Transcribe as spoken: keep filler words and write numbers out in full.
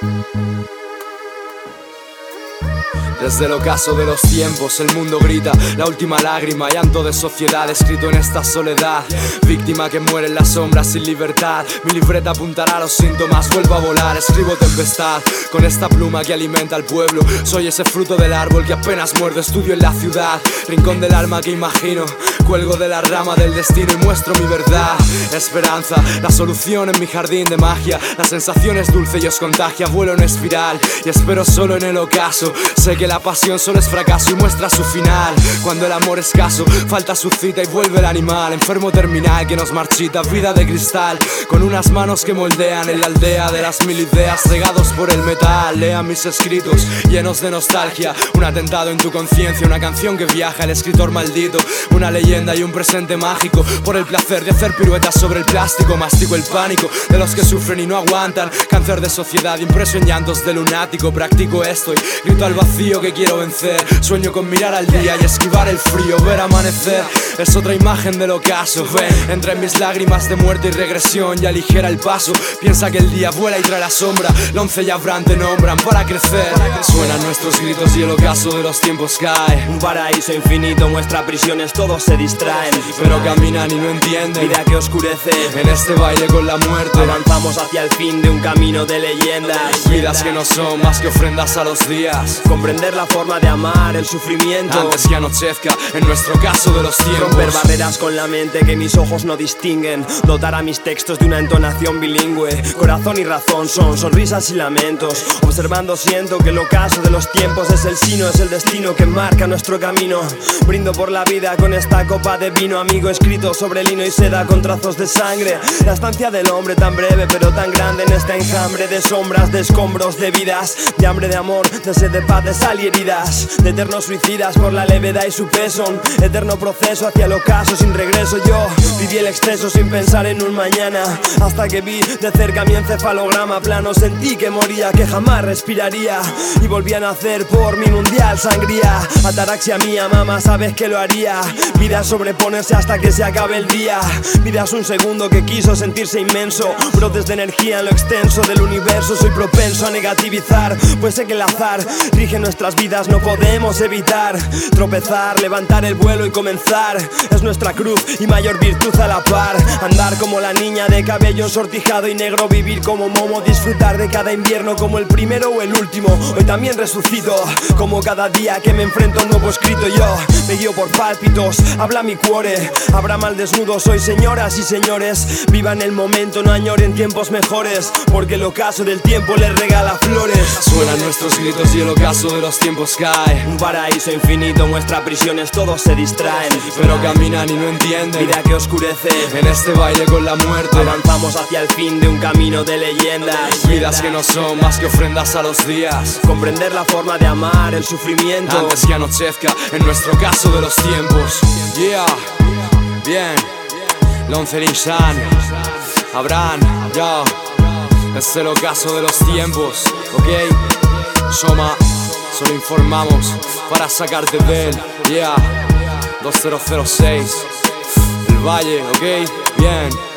Desde el ocaso de los tiempos el mundo grita, la última lágrima, llanto de sociedad escrito en esta soledad. Víctima que muere en las sombras sin libertad. Mi libreta apuntará a los síntomas, vuelvo a volar, escribo tempestad con esta pluma que alimenta al pueblo. Soy ese fruto del árbol que apenas muerdo, estudio en la ciudad, rincón del alma que imagino. Cuelgo de la rama del destino y muestro mi verdad. Esperanza, la solución en mi jardín de magia. La sensación es dulce y os contagia, vuelo en espiral y espero solo en el ocaso. Sé que la pasión solo es fracaso y muestra su final. Cuando el amor es escaso, falta su cita y vuelve el animal. Enfermo terminal que nos marchita, vida de cristal. Con unas manos que moldean en la aldea de las mil ideas, cegados por el metal. Lean mis escritos llenos de nostalgia. Un atentado en tu conciencia, una canción que viaja. El escritor maldito, una leyenda y un presente mágico. Por el placer de hacer piruetas sobre el plástico, mastico el pánico de los que sufren y no aguantan. Cáncer de sociedad impreso en llantos de lunático. Practico esto y grito al vacío que quiero vencer. Sueño con mirar al día y esquivar el frío, ver amanecer. Es otra imagen del ocaso. Ven, entre mis lágrimas de muerte y regresión y aligera el paso. Piensa que el día vuela y trae la sombra. La once y Abraham te nombran para crecer. Suenan nuestros gritos y el ocaso de los tiempos cae. Un paraíso infinito muestra prisiones, todos se distraen, pero caminan y no entienden. Vida que oscurece en este baile con la muerte. Avanzamos hacia el fin de un camino de leyendas. Vidas que no son más que ofrendas a los días. Comprender la forma de amar, el sufrimiento antes que anochezca, en nuestro caso de los tiempos. Romper barreras con la mente que mis ojos no distinguen. Dotar a mis textos de una entonación bilingüe. Corazón y razón son sonrisas y lamentos. Observando siento que el ocaso de los tiempos es el sino, es el destino que marca nuestro camino. Brindo por la vida con esta copa de vino, amigo, escrito sobre lino y seda con trazos de sangre. La estancia del hombre tan breve pero tan grande en esta enjambre de sombras, de escombros, de vidas, de hambre, de amor, de sed, de paz, de sal y heridas, de eternos suicidas por la levedad y su peso. Un eterno proceso hacia el ocaso sin regreso. Yo viví el exceso sin pensar en un mañana, hasta que vi de cerca mi encefalograma plano. Sentí que moría, que jamás respiraría, y volví a nacer por mi mundial sangría. Ataraxia mía, mamá, sabes que lo haría. Vida sobreponerse hasta que se acabe el día. Vida es un segundo que quiso sentirse inmenso. Brotes de energía en lo extenso del universo. Soy propenso a negativizar, pues sé que el azar rige nuestras vidas, no podemos evitar tropezar, levantar el vuelo y comenzar. Es nuestra cruz y mayor virtud a la par. Andar como la niña de cabello ensortijado y negro. Vivir como Momo, disfrutar de cada invierno como el primero o el último. Hoy también resucito, como cada día que me enfrento a un nuevo escrito. Yo me guío por pálpitos, habla mi cuore. Habrá mal desnudo, soy señoras y señores. Vivan el momento, no añoren tiempos mejores, porque el ocaso del tiempo les regala flores. Suenan nuestros gritos y el ocaso de los tiempos cae. Un paraíso infinito muestra prisiones, todos se distraen, pero caminan y no entienden. Vida que oscurece en este baile con la muerte. Avanzamos hacia el fin de un camino de leyendas. Vidas que no son más que ofrendas a los días. Comprender la forma de amar, el sufrimiento antes que anochezca, en nuestro caso de los tiempos. Yeah, bien. Loncerin Shan, Abraham, yo. Es el ocaso de los tiempos, ok. Soma, solo informamos para sacarte de él. Yeah, dos mil seis, el Valle, ok, bien.